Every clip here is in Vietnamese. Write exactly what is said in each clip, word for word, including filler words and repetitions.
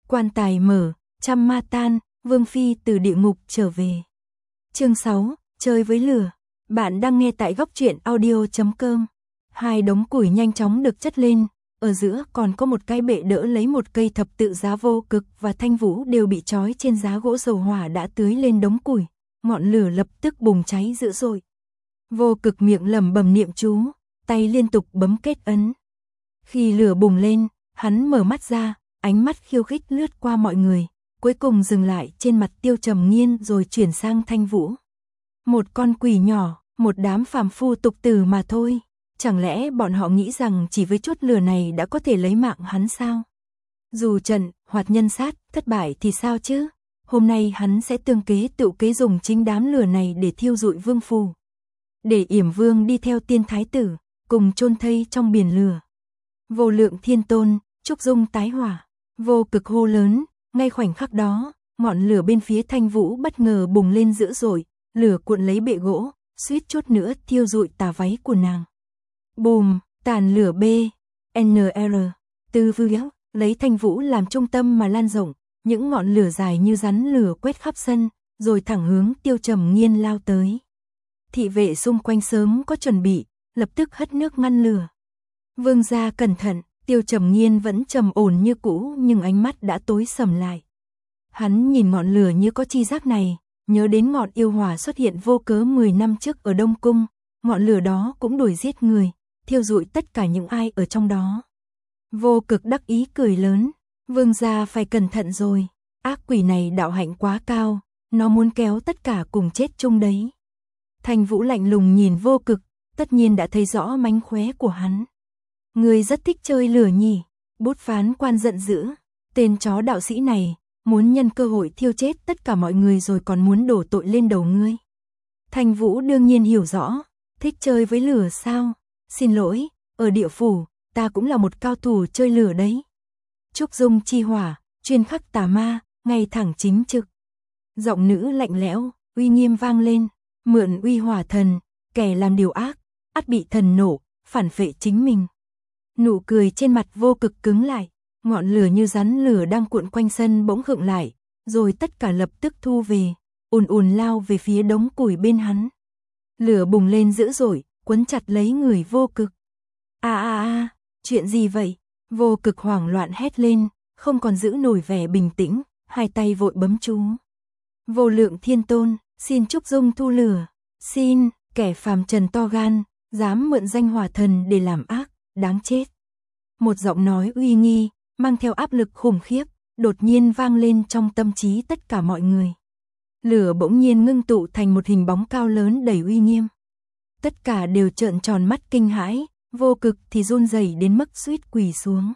Quan tài mở, trăm ma tan, Vương Phi từ địa ngục trở về. Chương sáu, chơi với lửa. Bạn đang nghe tại góc truyện audio chấm com. Hai đống củi nhanh chóng được chất lên, ở giữa còn có một cái bệ đỡ lấy một cây thập tự giá. Vô Cực và Thanh Vũ đều bị trói trên giá gỗ, dầu hỏa đã tưới lên đống củi, ngọn lửa lập tức bùng cháy dữ dội. Vô Cực miệng lẩm bẩm niệm chú, tay liên tục bấm kết ấn. Khi lửa bùng lên, hắn mở mắt ra, ánh mắt khiêu khích lướt qua mọi người, cuối cùng dừng lại trên mặt Tiêu Trầm Nghiên rồi chuyển sang Thanh Vũ. Một con quỷ nhỏ, một đám phàm phu tục tử mà thôi, chẳng lẽ bọn họ nghĩ rằng chỉ với chút lửa này đã có thể lấy mạng hắn sao? Dù trận, hoạt nhân sát, thất bại thì sao chứ? Hôm nay hắn sẽ tương kế tự kế dùng chính đám lửa này để thiêu rụi Vương phủ. Để Yểm Vương đi theo Tiên Thái tử, cùng chôn thây trong biển lửa. Vô Lượng Thiên Tôn, Trúc Dung tái hỏa. Vô Cực hô lớn, ngay khoảnh khắc đó, ngọn lửa bên phía Thanh Vũ bất ngờ bùng lên dữ dội, lửa cuộn lấy bệ gỗ, suýt chút nữa thiêu rụi tà váy của nàng. Bùm, tàn lửa B, N R, từ vương lấy Thanh Vũ làm trung tâm mà lan rộng, những ngọn lửa dài như rắn lửa quét khắp sân, rồi thẳng hướng Tiêu Trầm Nghiên lao tới. Thị vệ xung quanh sớm có chuẩn bị, lập tức hất nước ngăn lửa. Vương gia cẩn thận. Tiêu Trầm Nghiên vẫn trầm ổn như cũ nhưng ánh mắt đã tối sầm lại. Hắn nhìn ngọn lửa như có chi giác này, nhớ đến ngọn yêu hỏa xuất hiện vô cớ mười năm trước ở Đông Cung, ngọn lửa đó cũng đuổi giết người, thiêu rụi tất cả những ai ở trong đó. Vô Cực đắc ý cười lớn, vương gia phải cẩn thận rồi, ác quỷ này đạo hạnh quá cao, nó muốn kéo tất cả cùng chết chung đấy. Thanh Vũ lạnh lùng nhìn Vô Cực, tất nhiên đã thấy rõ mánh khóe của hắn. Người rất thích chơi lửa nhỉ? Bút phán quan giận dữ, tên chó đạo sĩ này, muốn nhân cơ hội thiêu chết tất cả mọi người rồi còn muốn đổ tội lên đầu ngươi. Thanh Vũ đương nhiên hiểu rõ, thích chơi với lửa sao? Xin lỗi, ở địa phủ, ta cũng là một cao thủ chơi lửa đấy. Trúc Dung chi hỏa, chuyên khắc tà ma, ngay thẳng chính trực. Giọng nữ lạnh lẽo, uy nghiêm vang lên, mượn uy hỏa thần, kẻ làm điều ác, ắt bị thần nổ, phản phệ chính mình. Nụ cười trên mặt Vô Cực cứng lại, ngọn lửa như rắn lửa đang cuộn quanh sân bỗng khựng lại, rồi tất cả lập tức thu về, ùn ùn lao về phía đống củi bên hắn. Lửa bùng lên dữ dội, quấn chặt lấy người Vô Cực. A a a, chuyện gì vậy? Vô Cực hoảng loạn hét lên, không còn giữ nổi vẻ bình tĩnh, hai tay vội bấm chú. Vô Lượng Thiên Tôn, xin Trúc Dung thu lửa, xin, kẻ phàm trần to gan, dám mượn danh hỏa thần để làm ác, đáng chết. Một giọng nói uy nghi, mang theo áp lực khủng khiếp, đột nhiên vang lên trong tâm trí tất cả mọi người. Lửa bỗng nhiên ngưng tụ thành một hình bóng cao lớn đầy uy nghiêm. Tất cả đều trợn tròn mắt kinh hãi, Vô Cực thì run rẩy đến mức suýt quỳ xuống.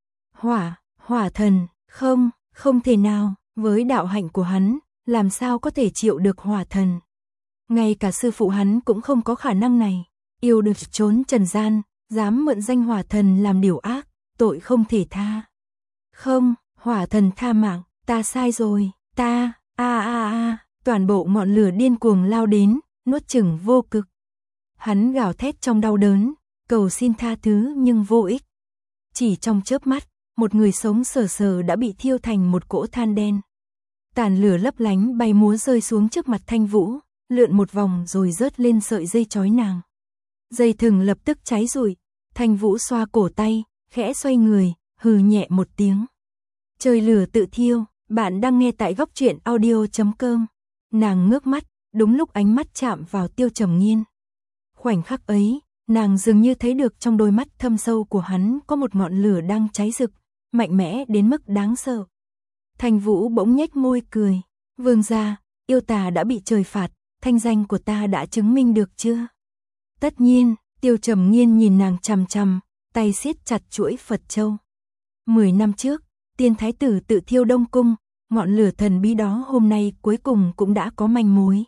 Hỏa, hỏa thần, không, không thể nào, với đạo hạnh của hắn, làm sao có thể chịu được hỏa thần. Ngay cả sư phụ hắn cũng không có khả năng này, yêu được trốn trần gian, dám mượn danh hỏa thần làm điều ác, tội không thể tha. Không, hỏa thần tha mạng, ta sai rồi, ta, a a a, toàn bộ ngọn lửa điên cuồng lao đến, nuốt chửng Vô Cực. Hắn gào thét trong đau đớn, cầu xin tha thứ nhưng vô ích. Chỉ trong chớp mắt, một người sống sờ sờ đã bị thiêu thành một cỗ than đen. Tàn lửa lấp lánh bay múa rơi xuống trước mặt Thanh Vũ, lượn một vòng rồi rớt lên sợi dây trói nàng. Dây thừng lập tức cháy rụi, Thanh Vũ xoa cổ tay, khẽ xoay người, hừ nhẹ một tiếng. Chơi lửa tự thiêu, bạn đang nghe tại góc truyện audio chấm com. Nàng ngước mắt, đúng lúc ánh mắt chạm vào Tiêu Trầm Nghiên. Khoảnh khắc ấy, nàng dường như thấy được trong đôi mắt thâm sâu của hắn có một ngọn lửa đang cháy rực, mạnh mẽ đến mức đáng sợ. Thanh Vũ bỗng nhếch môi cười, vương gia, yêu tà đã bị trời phạt, thanh danh của ta đã chứng minh được chưa? Tất nhiên. Tiêu Trầm Nghiên nhìn nàng chằm chằm, tay siết chặt chuỗi Phật châu. Mười năm trước, Tiên Thái tử tự thiêu Đông Cung, ngọn lửa thần bí đó hôm nay cuối cùng cũng đã có manh mối.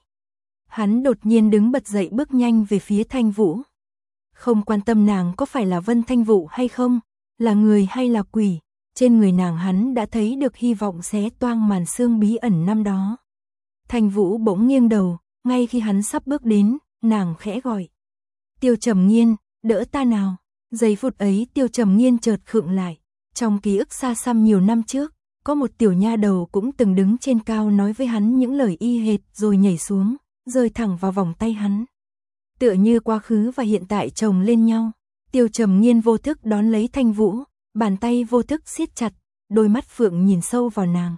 Hắn đột nhiên đứng bật dậy bước nhanh về phía Thanh Vũ. Không quan tâm nàng có phải là Vân Thanh Vũ hay không, là người hay là quỷ, trên người nàng hắn đã thấy được hy vọng xé toang màn sương bí ẩn năm đó. Thanh Vũ bỗng nghiêng đầu, ngay khi hắn sắp bước đến, nàng khẽ gọi. Tiêu Trầm Nghiên, đỡ ta nào. Giây phút ấy Tiêu Trầm Nghiên chợt khựng lại. Trong ký ức xa xăm nhiều năm trước, có một tiểu nha đầu cũng từng đứng trên cao nói với hắn những lời y hệt rồi nhảy xuống, rơi thẳng vào vòng tay hắn. Tựa như quá khứ và hiện tại chồng lên nhau, Tiêu Trầm Nghiên vô thức đón lấy Thanh Vũ, bàn tay vô thức siết chặt, đôi mắt phượng nhìn sâu vào nàng.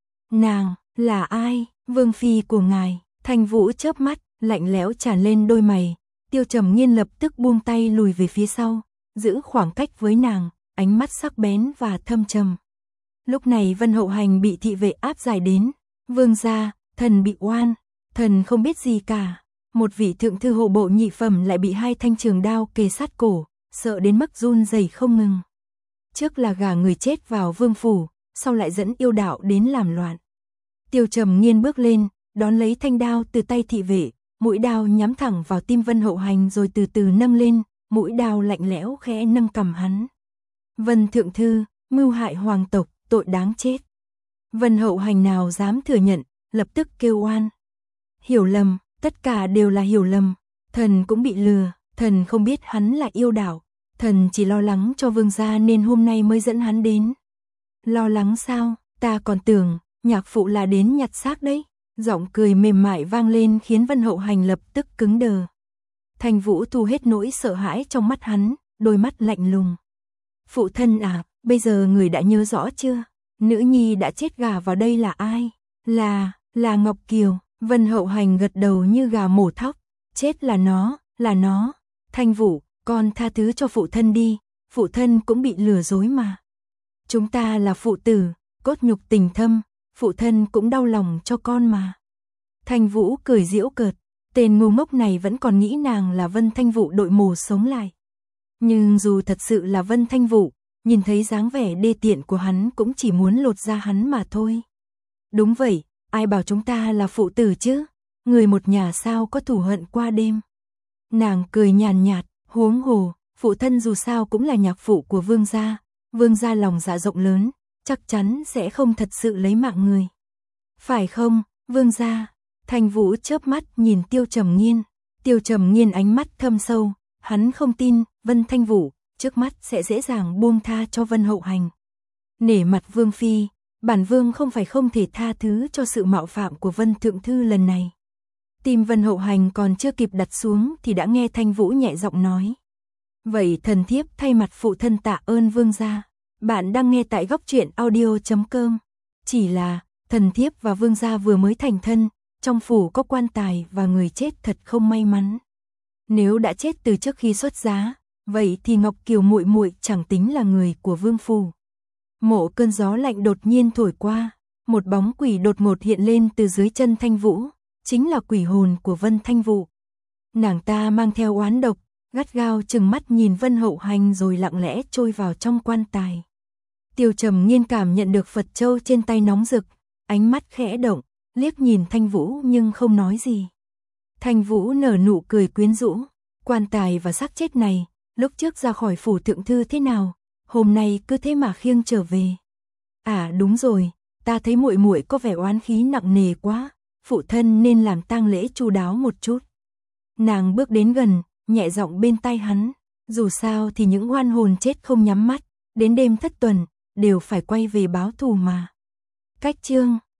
Nàng, là ai? Vương phi của ngài. Thanh Vũ chớp mắt, lạnh lẽo tràn lên đôi mày, Tiêu Trầm Nghiên lập tức buông tay lùi về phía sau, giữ khoảng cách với nàng, ánh mắt sắc bén và thâm trầm. Lúc này Vân Hậu Hành bị thị vệ áp giải đến, vương gia, thần bị oan, thần không biết gì cả. Một vị thượng thư hộ bộ nhị phẩm lại bị hai thanh trường đao kề sát cổ, sợ đến mức run rẩy không ngừng. Trước là gả người chết vào vương phủ, sau lại dẫn yêu đạo đến làm loạn. Tiêu Trầm Nghiên bước lên, đón lấy thanh đao từ tay thị vệ, mũi đao nhắm thẳng vào tim Vân Hậu Hành rồi từ từ nâng lên, mũi đao lạnh lẽo khẽ nâng cằm hắn. Vân thượng thư, mưu hại hoàng tộc, tội đáng chết. Vân Hậu Hành nào dám thừa nhận, lập tức kêu oan. Hiểu lầm, tất cả đều là hiểu lầm, thần cũng bị lừa, thần không biết hắn là yêu đạo, thần chỉ lo lắng cho vương gia nên hôm nay mới dẫn hắn đến. Lo lắng sao, ta còn tưởng, nhạc phụ là đến nhặt xác đấy. Giọng cười mềm mại vang lên khiến Vân Hậu Hành lập tức cứng đờ. Thanh Vũ thu hết nỗi sợ hãi trong mắt hắn, đôi mắt lạnh lùng. Phụ thân à, bây giờ người đã nhớ rõ chưa? Nữ nhi đã chết gả vào đây là ai? Là, là Ngọc Kiều. Vân Hậu Hành gật đầu như gà mổ thóc. Chết là nó, là nó. Thanh Vũ, con tha thứ cho phụ thân đi, phụ thân cũng bị lừa dối mà. Chúng ta là phụ tử, cốt nhục tình thâm, phụ thân cũng đau lòng cho con mà. Thanh Vũ cười giễu cợt, tên ngu ngốc này vẫn còn nghĩ nàng là Vân Thanh Vũ đội mồ sống lại. Nhưng dù thật sự là Vân Thanh Vũ, nhìn thấy dáng vẻ đê tiện của hắn cũng chỉ muốn lột da hắn mà thôi. Đúng vậy, ai bảo chúng ta là phụ tử chứ? Người một nhà sao có thù hận qua đêm? Nàng cười nhàn nhạt, huống hồ, phụ thân dù sao cũng là nhạc phụ của vương gia, vương gia lòng dạ rộng lớn, chắc chắn sẽ không thật sự lấy mạng người. Phải không, vương gia? Thanh Vũ chớp mắt nhìn Tiêu Trầm Nghiên, Tiêu Trầm Nghiên ánh mắt thâm sâu, hắn không tin Vân Thanh Vũ trước mắt sẽ dễ dàng buông tha cho Vân Hậu Hành. Nể mặt vương phi, bản vương không phải không thể tha thứ cho sự mạo phạm của Vân thượng thư lần này. Tim Vân Hậu Hành còn chưa kịp đặt xuống thì đã nghe Thanh Vũ nhẹ giọng nói. Vậy thần thiếp thay mặt phụ thân tạ ơn vương gia. Bạn đang nghe tại góc truyện audio chấm com. Chỉ là, thần thiếp và vương gia vừa mới thành thân, trong phủ có quan tài và người chết thật không may mắn. Nếu đã chết từ trước khi xuất giá, vậy thì Ngọc Kiều muội muội chẳng tính là người của vương phủ. Một cơn gió lạnh đột nhiên thổi qua, một bóng quỷ đột ngột hiện lên từ dưới chân Thanh Vũ, chính là quỷ hồn của Vân Thanh Vũ. Nàng ta mang theo oán độc, gắt gao trừng mắt nhìn Vân Hậu Hành rồi lặng lẽ trôi vào trong quan tài. Tiêu Trầm Nghiên cảm nhận được Phật châu trên tay nóng rực, ánh mắt khẽ động, liếc nhìn Thanh Vũ nhưng không nói gì. Thanh Vũ nở nụ cười quyến rũ, quan tài và xác chết này, lúc trước ra khỏi phủ thượng thư thế nào, hôm nay cứ thế mà khiêng trở về. À đúng rồi, ta thấy muội muội có vẻ oán khí nặng nề quá, phụ thân nên làm tang lễ chu đáo một chút. Nàng bước đến gần, nhẹ giọng bên tai hắn, dù sao thì những oan hồn chết không nhắm mắt, đến đêm thất tuần, đều phải quay về báo thù mà. Cách chương